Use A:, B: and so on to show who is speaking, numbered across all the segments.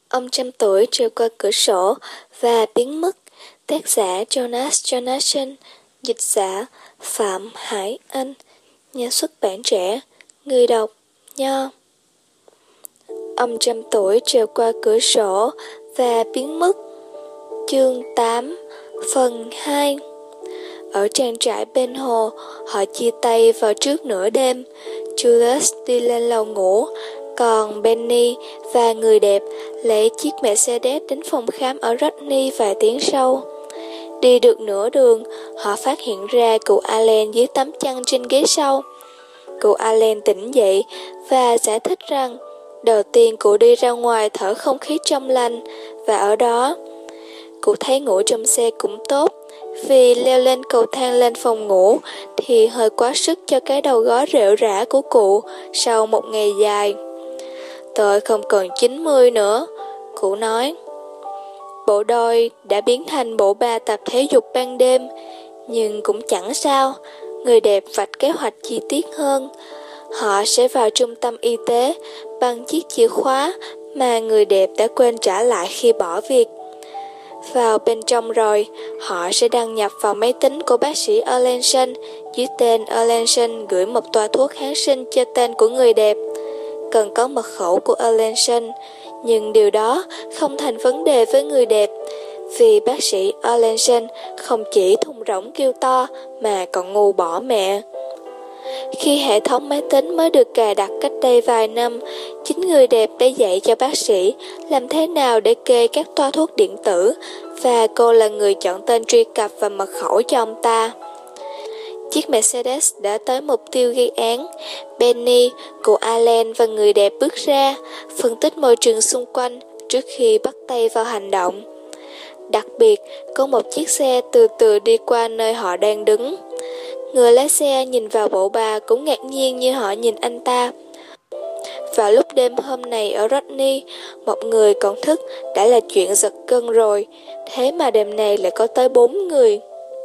A: Ông trăm tuổi trèo qua cửa sổ và biến mất. Tác giả Jonas Jonasson, dịch giả Phạm Hải Anh, nhà xuất bản Trẻ, người đọc Nho. Ông trăm tuổi trèo qua cửa sổ và biến mất. Chương 8, phần 2. Ở trang trại bên hồ, họ chia tay vào trước nửa đêm. Julius đi lên lầu ngủ, còn Benny và người đẹp lấy chiếc Mercedes đến phòng khám ở Rodney vài tiếng sau. Đi được nửa đường, họ phát hiện ra cụ Allen dưới tấm chăn trên ghế sau. Cụ Allen tỉnh dậy và giải thích rằng đầu tiên cụ đi ra ngoài thở không khí trong lành, và ở đó cụ thấy ngủ trong xe cũng tốt, vì leo lên cầu thang lên phòng ngủ thì hơi quá sức cho cái đầu gối rệu rã của cụ sau một ngày dài. Tôi không còn 90 nữa, cụ nói. Bộ đôi đã biến thành bộ ba tập thể dục ban đêm, nhưng cũng chẳng sao. Người đẹp vạch kế hoạch chi tiết hơn. Họ sẽ vào trung tâm y tế bằng chiếc chìa khóa mà người đẹp đã quên trả lại khi bỏ việc. Vào bên trong rồi, họ sẽ đăng nhập vào máy tính của bác sĩ Erlandson. Dưới tên Erlandson gửi một toa thuốc kháng sinh cho tên của người đẹp. Cần có mật khẩu của Erlandson, nhưng điều đó không thành vấn đề với người đẹp, vì bác sĩ Erlandson không chỉ thùng rỗng kêu to mà còn ngu bỏ mẹ. Khi hệ thống máy tính mới được cài đặt cách đây vài năm, chính người đẹp đã dạy cho bác sĩ làm thế nào để kê các toa thuốc điện tử, và cô là người chọn tên truy cập và mật khẩu cho ông ta. Chiếc Mercedes đã tới mục tiêu gây án. Benny, cụ Allen và người đẹp bước ra, phân tích môi trường xung quanh trước khi bắt tay vào hành động. Đặc biệt, có một chiếc xe từ từ đi qua nơi họ đang đứng. Người lái xe nhìn vào bộ bà cũng ngạc nhiên như họ nhìn anh ta. Vào lúc đêm hôm này ở Rodney, một người còn thức đã là chuyện giật gân rồi, thế mà đêm này lại có tới 4 người.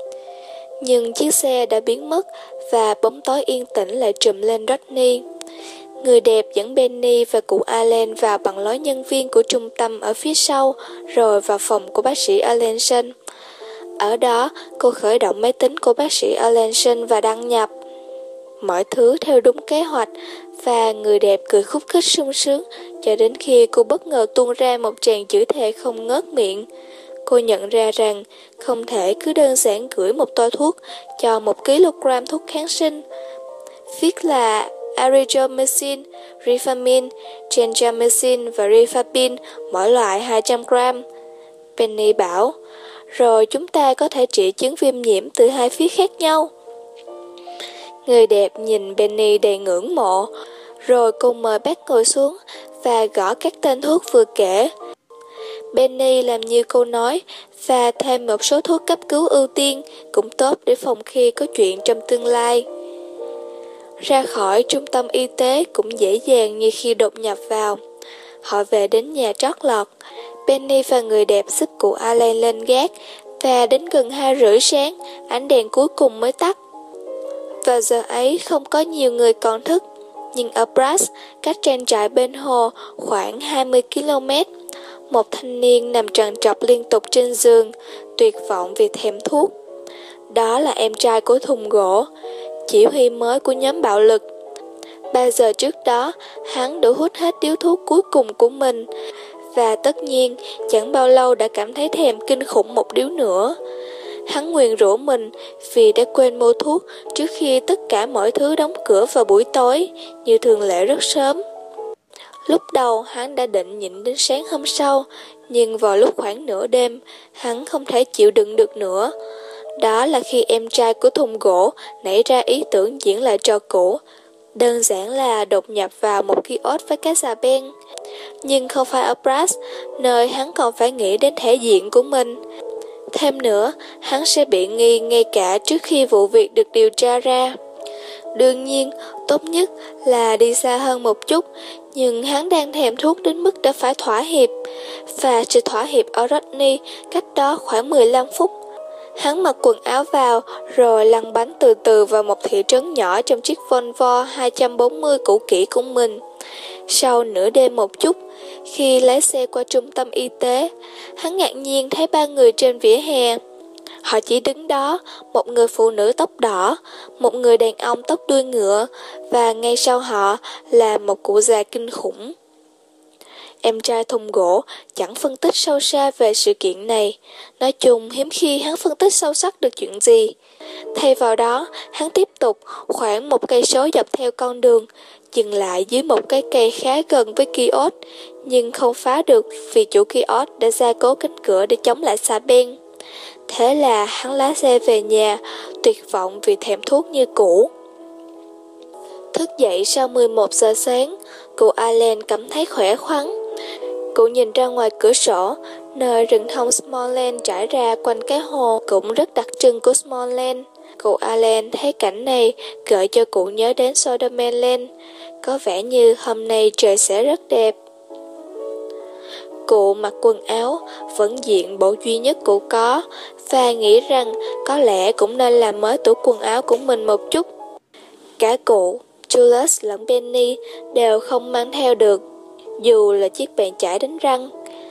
A: Nhưng chiếc xe đã biến mất và bóng tối yên tĩnh lại trùm lên Rodney. Người đẹp dẫn Benny và cụ Allen vào bằng lối nhân viên của trung tâm ở phía sau, rồi vào phòng của bác sĩ Erlandson. Ở đó, cô khởi động máy tính của bác sĩ Erlandson và đăng nhập. Mọi thứ theo đúng kế hoạch, và người đẹp cười khúc khích sung sướng cho đến khi cô bất ngờ tuôn ra một tràng chửi thề không ngớt miệng. Cô nhận ra rằng không thể cứ đơn giản gửi một toa thuốc cho 1 kg thuốc kháng sinh, viết là Azithromycin, Rifampin, Gentamicin và Rifaprin, mỗi loại 200 gram. Penny bảo, rồi chúng ta có thể trị chứng viêm nhiễm từ 2 phía khác nhau. Người đẹp nhìn Penny đầy ngưỡng mộ, rồi cô mời bác ngồi xuống và gõ các tên thuốc vừa kể. Penny làm như cô nói và thêm một số thuốc cấp cứu ưu tiên cũng tốt để phòng khi có chuyện trong tương lai. Ra khỏi trung tâm y tế cũng dễ dàng như khi đột nhập vào. Họ về đến nhà trót lọt. Penny và người đẹp giúp cụ Allen lên gác, và đến gần 2:30 sáng, ánh đèn cuối cùng mới tắt. Vào giờ ấy không có nhiều người còn thức, nhưng ở Brass, cách trang trại bên hồ khoảng 20 km, một thanh niên nằm trằn trọc liên tục trên giường, tuyệt vọng vì thèm thuốc. Đó là em trai của thùng gỗ, chỉ huy mới của nhóm bạo lực. 3 giờ trước đó, hắn đã hút hết điếu thuốc cuối cùng của mình, và tất nhiên chẳng bao lâu đã cảm thấy thèm kinh khủng một điếu nữa. Hắn nguyền rủa mình vì đã quên mua thuốc trước khi tất cả mọi thứ đóng cửa vào buổi tối, như thường lệ rất sớm. Lúc đầu hắn đã định nhịn đến sáng hôm sau, nhưng vào lúc khoảng nửa đêm, hắn không thể chịu đựng được nữa. Đó là khi em trai của thùng gỗ nảy ra ý tưởng diễn lại trò cũ, đơn giản là đột nhập vào một kiosk với cái xà beng. Nhưng không phải ở Brass, nơi hắn còn phải nghĩ đến thể diện của mình. Thêm nữa, hắn sẽ bị nghi ngay cả trước khi vụ việc được điều tra ra. Đương nhiên, tốt nhất là đi xa hơn một chút, nhưng hắn đang thèm thuốc đến mức đã phải thỏa hiệp. Và sự thỏa hiệp ở Rodney cách đó khoảng 15 phút. Hắn mặc quần áo vào, rồi lăn bánh từ từ vào một thị trấn nhỏ trong chiếc Volvo 240 cũ kỹ của mình. Sau nửa đêm một chút, khi lái xe qua trung tâm y tế, hắn ngạc nhiên thấy ba người trên vỉa hè. Họ chỉ đứng đó, một người phụ nữ tóc đỏ, một người đàn ông tóc đuôi ngựa, và ngay sau họ là một cụ già kinh khủng. Em trai thùng gỗ chẳng phân tích sâu xa về sự kiện này. Nói chung, hiếm khi hắn phân tích sâu sắc được chuyện gì. Thay vào đó, hắn tiếp tục khoảng 1 cây số dọc theo con đường, dừng lại dưới một cái cây khá gần với kiosk, nhưng không phá được vì chủ kiosk đã gia cố cánh cửa để chống lại xà beng. Thế là hắn lái xe về nhà, tuyệt vọng vì thèm thuốc như cũ. Thức dậy sau 11 giờ sáng, cụ Allen cảm thấy khỏe khoắn. Cụ nhìn ra ngoài cửa sổ, nơi rừng thông Smoreland trải ra quanh cái hồ cũng rất đặc trưng của Smoreland. Cụ Allen thấy cảnh này gợi cho cụ nhớ đến Sodermanland. Có vẻ như hôm nay trời sẽ rất đẹp. Cụ mặc quần áo vẫn diện bộ duy nhất cụ có và nghĩ rằng có lẽ cũng nên làm mới tủ quần áo của mình một chút. Cả cụ, Julius lẫn Penny đều không mang theo được, dù là chiếc bàn chải đánh răng.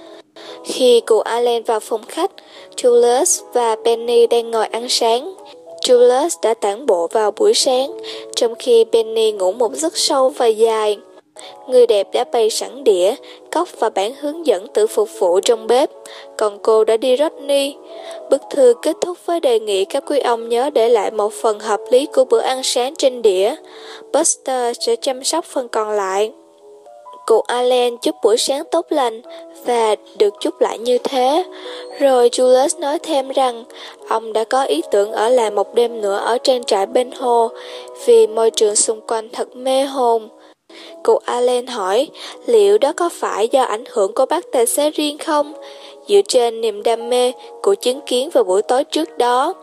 A: Khi cụ Allen vào phòng khách, Julius và Penny đang ngồi ăn sáng. Julius đã tản bộ vào buổi sáng, trong khi Penny ngủ một giấc sâu và dài. Người đẹp đã bày sẵn đĩa, cốc và bản hướng dẫn tự phục vụ trong bếp, còn cô đã đi Rodney. Bức thư kết thúc với đề nghị các quý ông nhớ để lại một phần hợp lý của bữa ăn sáng trên đĩa. Buster sẽ chăm sóc phần còn lại. Cụ Allen chúc buổi sáng tốt lành và được chúc lại như thế. Rồi Julius nói thêm rằng ông đã có ý tưởng ở lại một đêm nữa ở trang trại bên hồ vì môi trường xung quanh thật mê hồn. Cụ Allen hỏi liệu đó có phải do ảnh hưởng của bác tài xế riêng không, dựa trên niềm đam mê của chứng kiến vào buổi tối trước đó.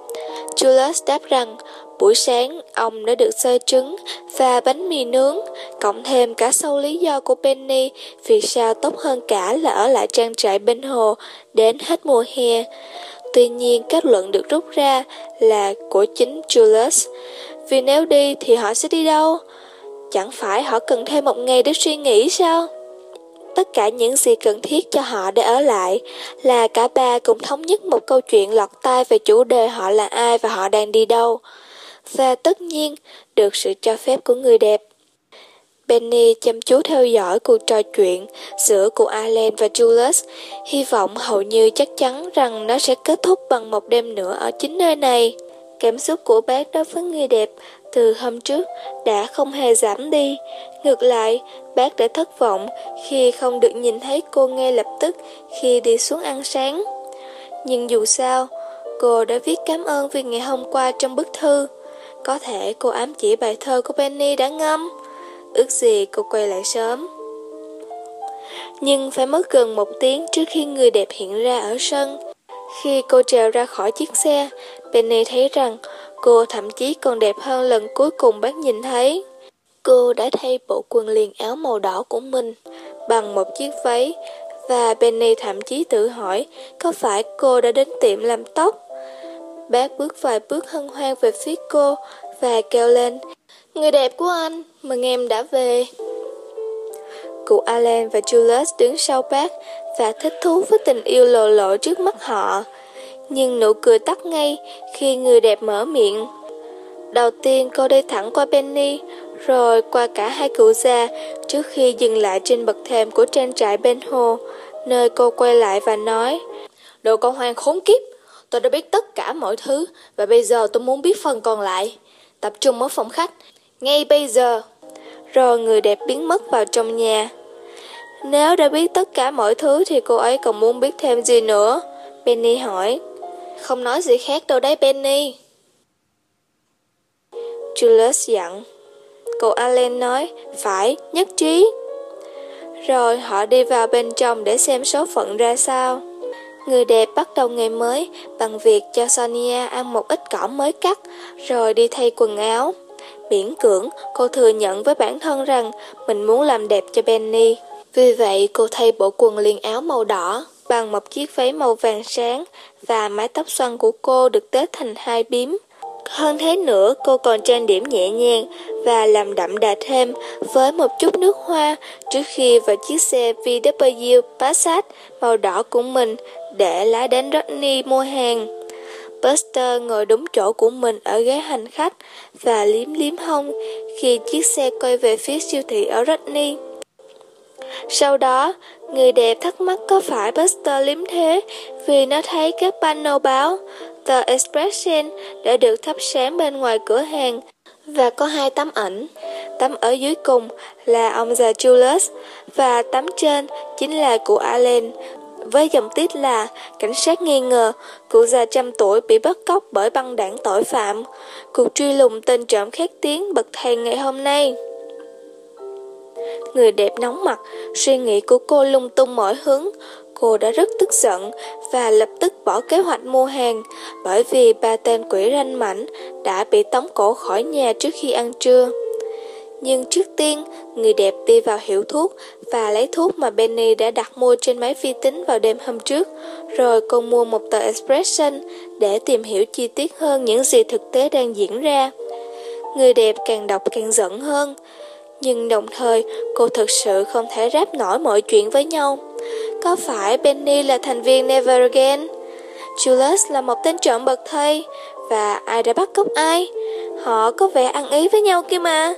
A: Julius đáp rằng buổi sáng ông đã được xơi trứng và bánh mì nướng, cộng thêm cả sau lý do của Penny vì sao tốt hơn cả là ở lại trang trại bên hồ đến hết mùa hè. Tuy nhiên kết luận được rút ra là của chính Julius, vì nếu đi thì họ sẽ đi đâu? Chẳng phải họ cần thêm một ngày để suy nghĩ sao? Tất cả những gì cần thiết cho họ để ở lại là cả ba cùng thống nhất một câu chuyện lọt tai về chủ đề họ là ai và họ đang đi đâu. Và tất nhiên, được sự cho phép của người đẹp. Penny chăm chú theo dõi cuộc trò chuyện giữa cụ Allen và Julius, hy vọng hầu như chắc chắn rằng nó sẽ kết thúc bằng một đêm nữa ở chính nơi này. Cảm xúc của bác đối với người đẹp từ hôm trước đã không hề giảm đi. Ngược lại, bác đã thất vọng khi không được nhìn thấy cô ngay lập tức khi đi xuống ăn sáng. Nhưng dù sao, cô đã viết cảm ơn vì ngày hôm qua trong bức thư. Có thể cô ám chỉ bài thơ của Penny đã ngâm. Ước gì cô quay lại sớm. Nhưng phải mất gần 1 tiếng trước khi người đẹp hiện ra ở sân. Khi cô trèo ra khỏi chiếc xe, Penny thấy rằng cô thậm chí còn đẹp hơn lần cuối cùng bác nhìn thấy. Cô đã thay bộ quần liền áo màu đỏ của mình bằng một chiếc váy, và Penny thậm chí tự hỏi có phải cô đã đến tiệm làm tóc. Bác bước vài bước hân hoan về phía cô và kêu lên: "Người đẹp của anh, mừng em đã về." Cụ Allen và Julius đứng sau bác và thích thú với tình yêu lộ lộ trước mắt họ. Nhưng nụ cười tắt ngay khi người đẹp mở miệng. Đầu tiên cô đi thẳng qua Penny, rồi qua cả hai cụ già trước khi dừng lại trên bậc thềm của trang trại bên hồ, nơi cô quay lại và nói: "Đồ con hoang khốn kiếp, tôi đã biết tất cả mọi thứ và bây giờ tôi muốn biết phần còn lại. Tập trung ở phòng khách, ngay bây giờ." Rồi người đẹp biến mất vào trong nhà. Nếu đã biết tất cả mọi thứ thì cô ấy còn muốn biết thêm gì nữa? Penny hỏi. Không nói gì khác đâu đấy Penny. Julius dặn. Cô Allen nói, phải, nhất trí. Rồi họ đi vào bên trong để xem số phận ra sao. Người đẹp bắt đầu ngày mới bằng việc cho Sonia ăn một ít cỏ mới cắt, rồi đi thay quần áo. Miễn cưỡng, cô thừa nhận với bản thân rằng mình muốn làm đẹp cho Penny. Vì vậy, cô thay bộ quần liền áo màu đỏ bằng một chiếc váy màu vàng sáng và mái tóc xoăn của cô được tết thành 2 bím. Hơn thế nữa, cô còn trang điểm nhẹ nhàng và làm đậm đà thêm với một chút nước hoa trước khi vào chiếc xe VW Passat màu đỏ của mình để lái đến Rodney mua hàng. Buster ngồi đúng chỗ của mình ở ghế hành khách và liếm liếm hông khi chiếc xe quay về phía siêu thị ở Rodney. Sau đó, người đẹp thắc mắc có phải Buster liếm thế vì nó thấy các panel báo The Expression đã được thắp sáng bên ngoài cửa hàng và có 2 tấm ảnh. Tấm ở dưới cùng là ông già Julius và tấm trên chính là của Allen với dòng tiết là cảnh sát nghi ngờ cụ già 100 tuổi bị bắt cóc bởi băng đảng tội phạm. Cuộc truy lùng tên trộm khét tiếng bậc thầy ngày hôm nay. Người đẹp nóng mặt, suy nghĩ của cô lung tung mọi hướng. Cô đã rất tức giận và lập tức bỏ kế hoạch mua hàng bởi vì 3 tên quỷ ranh mãnh đã bị tống cổ khỏi nhà trước khi ăn trưa. Nhưng trước tiên, người đẹp đi vào hiệu thuốc và lấy thuốc mà Benny đã đặt mua trên máy vi tính vào đêm hôm trước. Rồi cô mua một tờ Expression để tìm hiểu chi tiết hơn những gì thực tế đang diễn ra. Người đẹp càng đọc càng giận hơn. Nhưng đồng thời, cô thực sự không thể ráp nổi mọi chuyện với nhau. Có phải Benny là thành viên Never Again? Julius là một tên trộm bậc thầy. Và ai đã bắt cóc ai? Họ có vẻ ăn ý với nhau kia mà.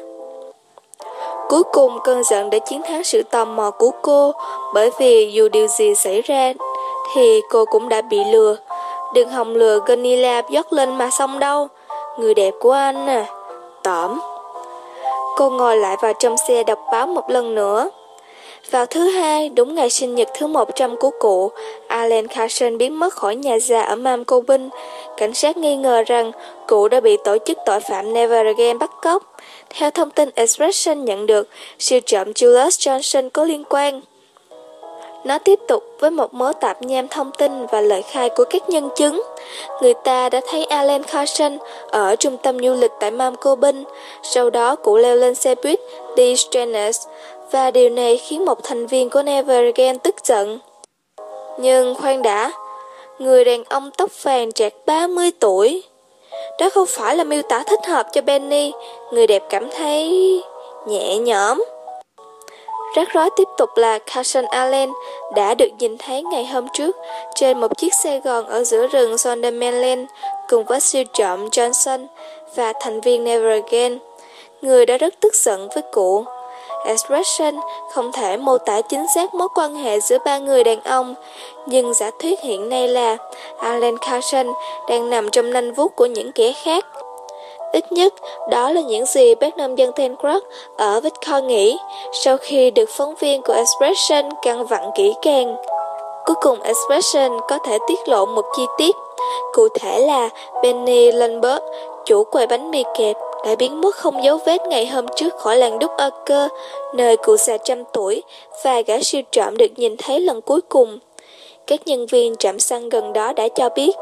A: Cuối cùng cơn giận đã chiến thắng sự tò mò của cô, bởi vì dù điều gì xảy ra thì cô cũng đã bị lừa. Đừng hòng lừa Gunilla Bjorklund mà xong đâu. Người đẹp của anh à. Tởm. Cô ngồi lại vào trong xe đọc báo một lần nữa. Vào thứ Hai, đúng ngày sinh nhật thứ 100 của cụ, Alan Carson biến mất khỏi nhà già ở Mount Corbin. Cảnh sát nghi ngờ rằng cụ đã bị tổ chức tội phạm Never Again bắt cóc. Theo thông tin Expression nhận được, siêu trộm Julius Johnson có liên quan. Nó tiếp tục với một mớ tạp nham thông tin và lời khai của các nhân chứng. Người ta đã thấy Alan Carson ở trung tâm du lịch tại Mount Corbin. Sau đó cụ leo lên xe buýt đi Stranraer và điều này khiến một thành viên của Never Again tức giận. Nhưng khoan đã, người đàn ông tóc vàng trạc 30 tuổi. Đó không phải là miêu tả thích hợp cho Benny. Người đẹp cảm thấy nhẹ nhõm. Rắc rối tiếp tục là Carson Allen đã được nhìn thấy ngày hôm trước trên một chiếc xe gòn ở giữa rừng Sondermanland cùng với siêu trộm Johnson và thành viên Never Again. Người đã rất tức giận với cụ. Expression không thể mô tả chính xác mối quan hệ giữa 3 người đàn ông, nhưng giả thuyết hiện nay là Alan Carson đang nằm trong nanh vuốt của những kẻ khác. Ít nhất, đó là những gì bác nông dân Tencroft ở Victor nghĩ sau khi được phóng viên của Expression căn vặn kỹ càng. Cuối cùng Expression có thể tiết lộ một chi tiết, cụ thể là Benny Lundberg, chủ quầy bánh mì kẹp, đã biến mất không dấu vết ngày hôm trước khỏi làng đúc Ocker, nơi cụ già 100 tuổi và gã siêu trộm được nhìn thấy lần cuối cùng. Các nhân viên trạm xăng gần đó đã cho biết.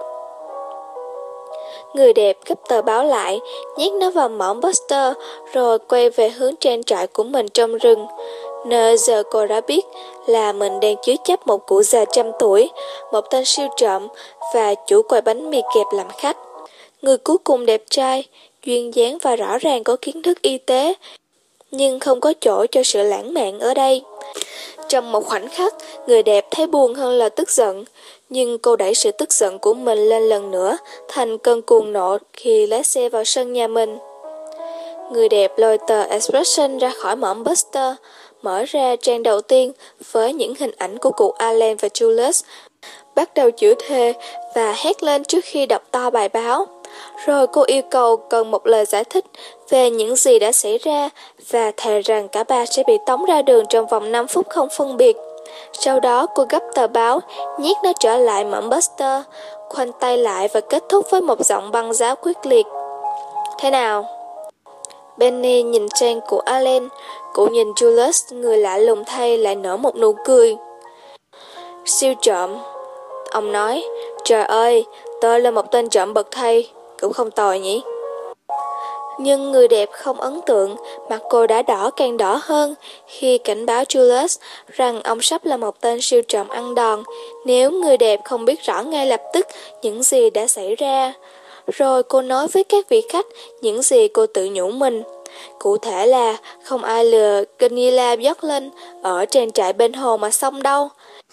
A: Người đẹp gấp tờ báo lại, nhét nó vào mõm Buster, rồi quay về hướng trang trại của mình trong rừng, nơi giờ cô đã biết là mình đang chứa chấp một cụ già 100 tuổi, một tên siêu trộm và chủ quầy bánh mì kẹp làm khách. Người cuối cùng đẹp trai, duyên dáng và rõ ràng có kiến thức y tế, nhưng không có chỗ cho sự lãng mạn ở đây. Trong một khoảnh khắc, người đẹp thấy buồn hơn là tức giận, nhưng cô đẩy sự tức giận của mình lên lần nữa thành cơn cuồng nộ khi lái xe vào sân nhà mình. Người đẹp lôi tờ Expression ra khỏi mõm Buster, mở ra trang đầu tiên với những hình ảnh của cụ Alan và Julius, bắt đầu chửi thề và hét lên trước khi đọc to bài báo. Rồi cô yêu cầu cần một lời giải thích về những gì đã xảy ra và thề rằng cả ba sẽ bị tống ra đường trong vòng 5 phút không phân biệt. Sau đó cô gấp tờ báo, nhét nó trở lại mõm Buster, khoanh tay lại và kết thúc với một giọng băng giá quyết liệt. Thế nào? Benny nhìn trang của Alan, cụ nhìn Julius, người lạ lùng thay lại nở một nụ cười. Siêu trộm, ông nói, trời ơi, tôi là một tên trộm bậc thầy, cũng không tồi nhỉ. Nhưng người đẹp không ấn tượng, mặt cô đã đỏ càng đỏ hơn khi cảnh báo Julius rằng ông sắp là một tên siêu trộm ăn đòn nếu người đẹp không biết rõ ngay lập tức những gì đã xảy ra. Rồi cô nói với các vị khách những gì cô tự nhủ mình. Cụ thể là không ai lừa Gunilla Björklund ở trang trại bên hồ mà xong đâu.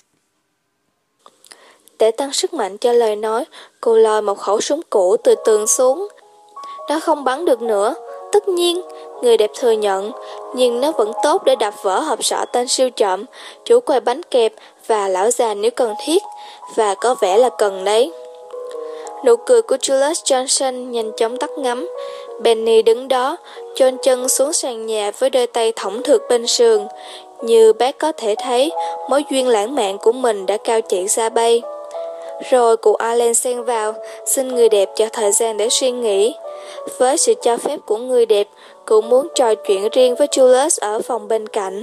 A: Để tăng sức mạnh cho lời nói, cô lôi một khẩu súng cũ từ tường xuống. Nó không bắn được nữa, tất nhiên, người đẹp thừa nhận, nhưng nó vẫn tốt để đập vỡ hộp sọ tên siêu trộm, chủ quầy bánh kẹp và lão già nếu cần thiết, và có vẻ là cần đấy. Nụ cười của Julius Johnson nhanh chóng tắt ngấm. Benny đứng đó, chôn chân xuống sàn nhà với đôi tay thõng thượt bên sườn. Như bác có thể thấy, mối duyên lãng mạn của mình đã cao chạy xa bay. Rồi cụ Allen xen vào, xin người đẹp cho thời gian để suy nghĩ. Với sự cho phép của người đẹp, cụ muốn trò chuyện riêng với Julius ở phòng bên cạnh.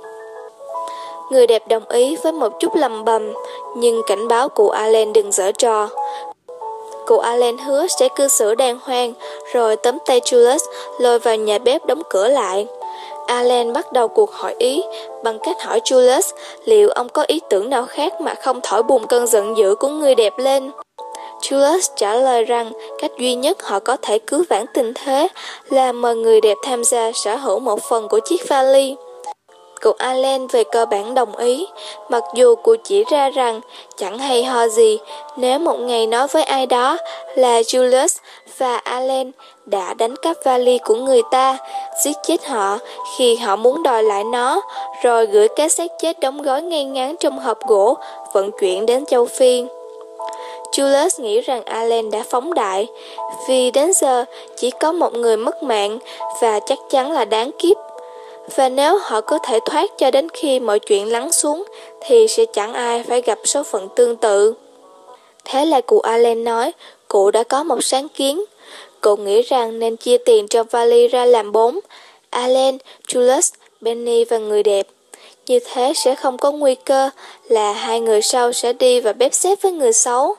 A: Người đẹp đồng ý với một chút lầm bầm, nhưng cảnh báo cụ Allen đừng giở trò. Cụ Allen hứa sẽ cư xử đàng hoàng, rồi tóm tay Julius lôi vào nhà bếp đóng cửa lại. Allen bắt đầu cuộc hỏi ý bằng cách hỏi Julius liệu ông có ý tưởng nào khác mà không thổi bùng cơn giận dữ của người đẹp lên. Julius trả lời rằng cách duy nhất họ có thể cứu vãn tình thế là mời người đẹp tham gia sở hữu một phần của chiếc vali. Cụ Allen về cơ bản đồng ý, mặc dù cụ chỉ ra rằng chẳng hay ho gì nếu một ngày nói với ai đó là Julius và Allen đã đánh cắp vali của người ta, giết chết họ khi họ muốn đòi lại nó, rồi gửi cái xác chết đóng gói ngay ngắn trong hộp gỗ, vận chuyển đến châu Phi. Julius nghĩ rằng Allen đã phóng đại, vì đến giờ chỉ có một người mất mạng và chắc chắn là đáng kiếp. Và nếu họ có thể thoát cho đến khi mọi chuyện lắng xuống, thì sẽ chẳng ai phải gặp số phận tương tự. Thế là cụ Allen nói, cụ đã có một sáng kiến. Cụ nghĩ rằng nên chia tiền trong vali ra làm 4, Allen, Julius, Benny và người đẹp. Như thế sẽ không có nguy cơ là hai người sau sẽ đi và bếp xếp với người xấu.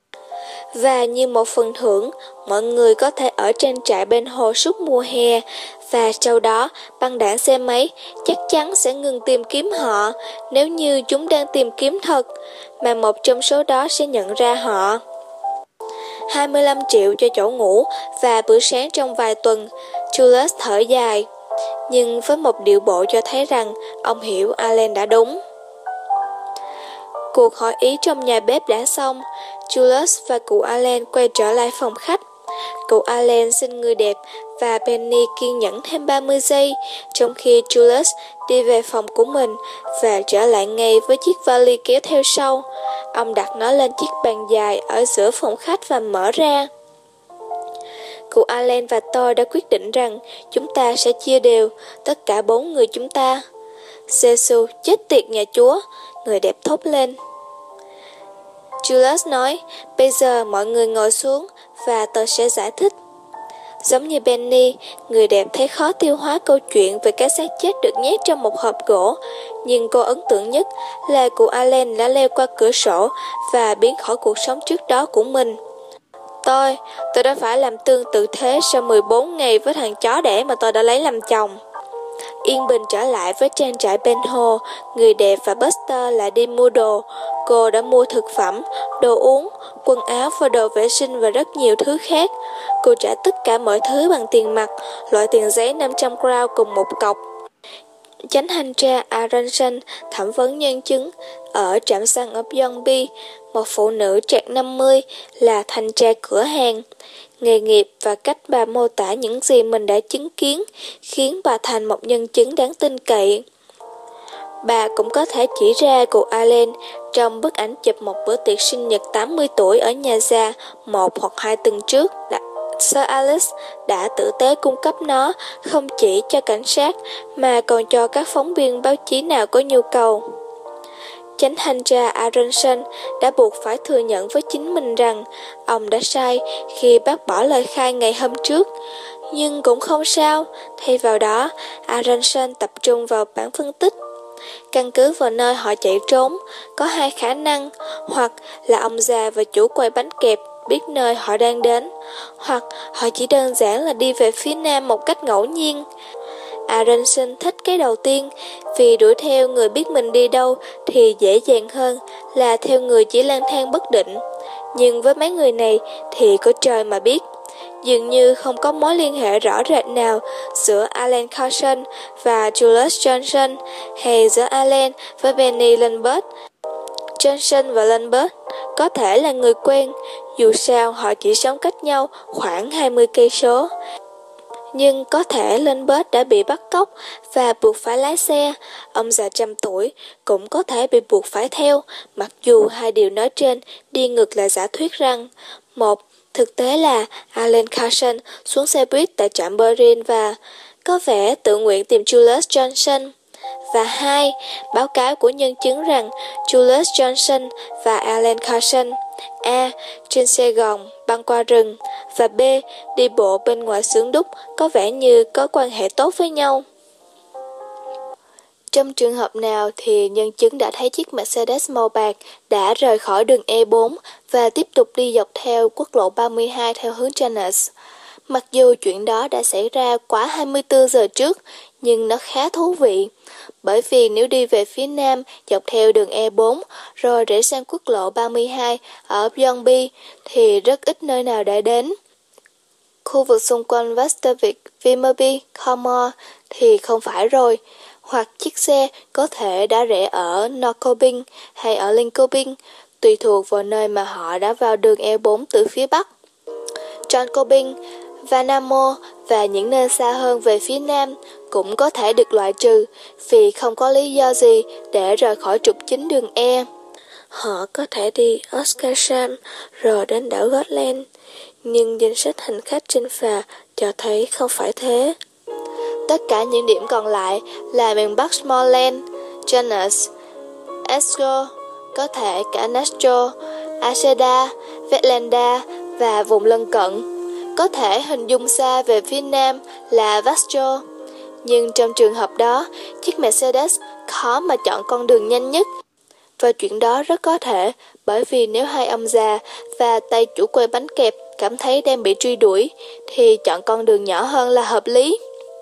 A: Và như một phần thưởng, mọi người có thể ở trên trại bên hồ suốt mùa hè, và sau đó băng đảng xe máy chắc chắn sẽ ngừng tìm kiếm họ nếu như chúng đang tìm kiếm thật, mà một trong số đó sẽ nhận ra họ. 25 triệu cho chỗ ngủ và bữa sáng trong vài tuần, Julius thở dài, nhưng với một điệu bộ cho thấy rằng ông hiểu Allen đã đúng. Cuộc hỏi ý trong nhà bếp đã xong, Julius và cụ Allen quay trở lại phòng khách. Cụ Allen xin người đẹp và Benny kiên nhẫn thêm 30 giây, trong khi Julius đi về phòng của mình và trở lại ngay với chiếc vali kéo theo sau. Ông đặt nó lên chiếc bàn dài ở giữa phòng khách và mở ra. Cụ Allen và tôi đã quyết định rằng chúng ta sẽ chia đều, tất cả 4 người chúng ta. Giê-xu, chết tiệt nhà Chúa, người đẹp thốt lên. Julius nói, bây giờ mọi người ngồi xuống và tôi sẽ giải thích. Giống như Benny, người đẹp thấy khó tiêu hóa câu chuyện về cái xác chết được nhét trong một hộp gỗ, nhưng cô ấn tượng nhất là cụ Allen đã leo qua cửa sổ và biến khỏi cuộc sống trước đó của mình. Tôi đã phải làm tương tự thế sau 14 ngày với thằng chó đẻ mà tôi đã lấy làm chồng. Yên bình trở lại với trang trại bên hồ, người đẹp và Buster lại đi mua đồ. Cô đã mua thực phẩm, đồ uống, quần áo và đồ vệ sinh và rất nhiều thứ khác. Cô trả tất cả mọi thứ bằng tiền mặt, loại tiền giấy 500 crown cùng một cọc. Chánh thanh tra Aronson thẩm vấn nhân chứng ở trạm xăng ở Yonby, một phụ nữ trạc 50 là thanh tra cửa hàng. Nghề nghiệp và cách bà mô tả những gì mình đã chứng kiến khiến bà thành một nhân chứng đáng tin cậy. Bà cũng có thể chỉ ra cụ Allen trong bức ảnh chụp một bữa tiệc sinh nhật 80 tuổi ở nhà già 1 hoặc 2 tuần trước. Sir Alice đã tử tế cung cấp nó không chỉ cho cảnh sát mà còn cho các phóng viên báo chí nào có nhu cầu. Chánh thanh tra Aronson đã buộc phải thừa nhận với chính mình rằng ông đã sai khi bác bỏ lời khai ngày hôm trước. Nhưng cũng không sao, thay vào đó, Aronson tập trung vào bản phân tích. Căn cứ vào nơi họ chạy trốn, có hai khả năng, hoặc là ông già và chủ quầy bánh kẹp biết nơi họ đang đến, hoặc họ chỉ đơn giản là đi về phía nam một cách ngẫu nhiên. Aronson thích cái đầu tiên, vì đuổi theo người biết mình đi đâu thì dễ dàng hơn là theo người chỉ lang thang bất định. Nhưng với mấy người này thì có trời mà biết. Dường như không có mối liên hệ rõ rệt nào giữa Alan Carson và Julius Johnson hay giữa Alan với Benny Lambert. Johnson và Lambert có thể là người quen, dù sao họ chỉ sống cách nhau khoảng 20 cây số. Nhưng có thể Lambert đã bị bắt cóc và buộc phải lái xe, ông già trăm tuổi cũng có thể bị buộc phải theo, mặc dù hai điều nói trên đi ngược lại giả thuyết rằng: một, thực tế là Alan Carson xuống xe buýt tại trạm Berlin và có vẻ tự nguyện tìm Julius Johnson. Và hai, báo cáo của nhân chứng rằng Julius Johnson và Alan Carson A. trên xe gòn băng qua rừng và B. đi bộ bên ngoài xưởng đúc có vẻ như có quan hệ tốt với nhau. Trong trường hợp nào thì nhân chứng đã thấy chiếc Mercedes màu bạc đã rời khỏi đường E4 và tiếp tục đi dọc theo quốc lộ 32 theo hướng Jennings. Mặc dù chuyện đó đã xảy ra quá 24 giờ trước, nhưng nó khá thú vị. Bởi vì nếu đi về phía nam dọc theo đường E4 rồi rẽ sang quốc lộ 32 ở Bjornby thì rất ít nơi nào để đến. Khu vực xung quanh Vestervik, Vimmerby, Cornwall thì không phải rồi. Hoặc chiếc xe có thể đã rẽ ở Norrköping hay ở Linköping, tùy thuộc vào nơi mà họ đã vào đường E4 từ phía bắc. Jönköping, Värnamo và những nơi xa hơn về phía nam cũng có thể được loại trừ vì không có lý do gì để rời khỏi trục chính đường E. Họ có thể đi Oskarshamn rồi đến đảo Gotland, nhưng danh sách hành khách trên phà cho thấy không phải thế. Tất cả những điểm còn lại là miền Bắc Småland, Jennings, Esbjerg, có thể cả Nässjö, Aseda, Vetlanda và vùng lân cận. Có thể hình dung xa về phía nam là Vaxjö. Nhưng trong trường hợp đó, chiếc Mercedes khó mà chọn con đường nhanh nhất. Và chuyện đó rất có thể bởi vì nếu hai ông già và tay chủ quầy bánh kẹp cảm thấy đang bị truy đuổi thì chọn con đường nhỏ hơn là hợp lý.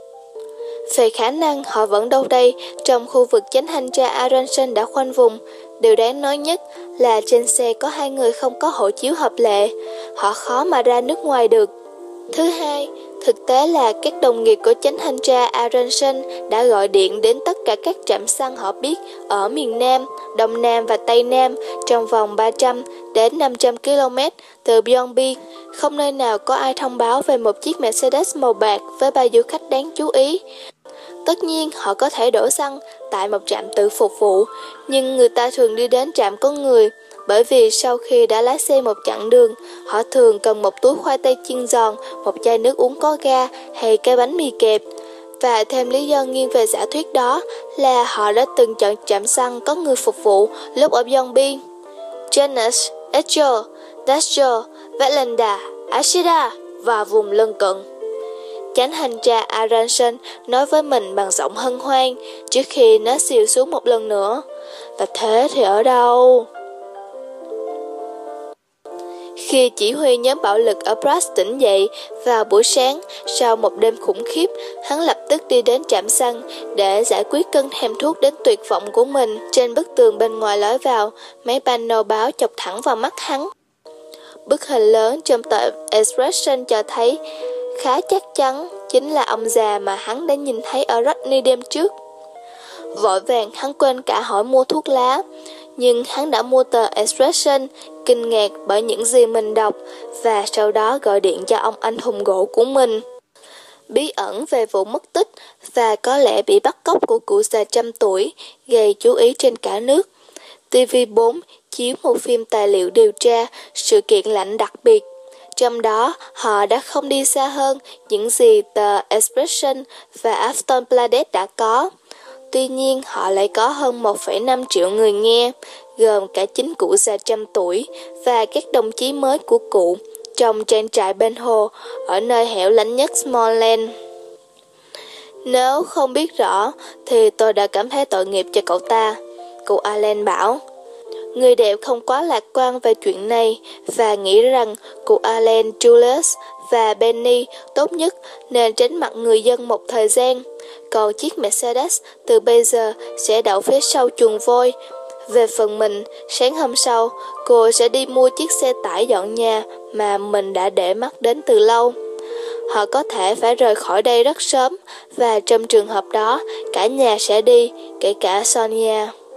A: Về khả năng họ vẫn đâu đây trong khu vực chánh thanh tra Aronson đã khoanh vùng. Điều đáng nói nhất là trên xe có hai người không có hộ chiếu hợp lệ. Họ khó mà ra nước ngoài được. Thứ hai, thực tế là các đồng nghiệp của chánh thanh tra Aronson đã gọi điện đến tất cả các trạm xăng họ biết ở miền Nam, Đông Nam và Tây Nam trong vòng 300 đến 500 km từ Bjornby. Không nơi nào có ai thông báo về một chiếc Mercedes màu bạc với ba du khách đáng chú ý. Tất nhiên họ có thể đổ xăng tại một trạm tự phục vụ, nhưng người ta thường đi đến trạm có người, bởi vì sau khi đã lái xe một chặng đường, họ thường cần một túi khoai tây chiên giòn, một chai nước uống có ga hay cái bánh mì kẹp. Và thêm lý do nghiêng về giả thuyết đó là họ đã từng chọn trạm xăng có người phục vụ lúc ở Bjornby, Jennings, Esbjerg, Nässjö, Vetlanda, Asida và vùng lân cận. Chánh hành tra Aronson nói với mình bằng giọng hân hoan trước khi nó xìu xuống một lần nữa. Và thế thì ở đâu? Khi chỉ huy nhóm bạo lực ở Prague tỉnh dậy vào buổi sáng sau một đêm khủng khiếp, hắn lập tức đi đến trạm xăng để giải quyết cơn thèm thuốc đến tuyệt vọng của mình. Trên bức tường bên ngoài lối vào, mấy panel báo chọc thẳng vào mắt hắn. Bức hình lớn trong tờ Expression cho thấy khá chắc chắn chính là ông già mà hắn đã nhìn thấy ở Rodney đêm trước. Vội vàng hắn quên cả hỏi mua thuốc lá, nhưng hắn đã mua tờ Expression, kinh ngạc bởi những gì mình đọc, và sau đó gọi điện cho ông anh hùng gỗ của mình. Bí ẩn về vụ mất tích và có lẽ bị bắt cóc của cụ già trăm tuổi gây chú ý trên cả nước. TV4 chiếu một phim tài liệu điều tra sự kiện lạnh đặc biệt. Trong đó, họ đã không đi xa hơn những gì tờ Expression và Aftonbladet đã có. Tuy nhiên, họ lại có hơn 1,5 triệu người nghe, gồm cả chính cụ già trăm tuổi và các đồng chí mới của cụ trong trang trại bên hồ ở nơi hẻo lánh nhất Smallland. Nếu không biết rõ, thì tôi đã cảm thấy tội nghiệp cho cậu ta, cụ Allen bảo. Người đẹp không quá lạc quan về chuyện này và nghĩ rằng cụ Allen, Julius và Benny tốt nhất nên tránh mặt người dân một thời gian. Còn chiếc Mercedes từ bây giờ sẽ đậu phía sau chuồng vôi Về phần mình, sáng hôm sau, cô sẽ đi mua chiếc xe tải dọn nhà mà mình đã để mắt đến từ lâu. Họ có thể phải rời khỏi đây rất sớm, và trong trường hợp đó, cả nhà sẽ đi, kể cả Sonia.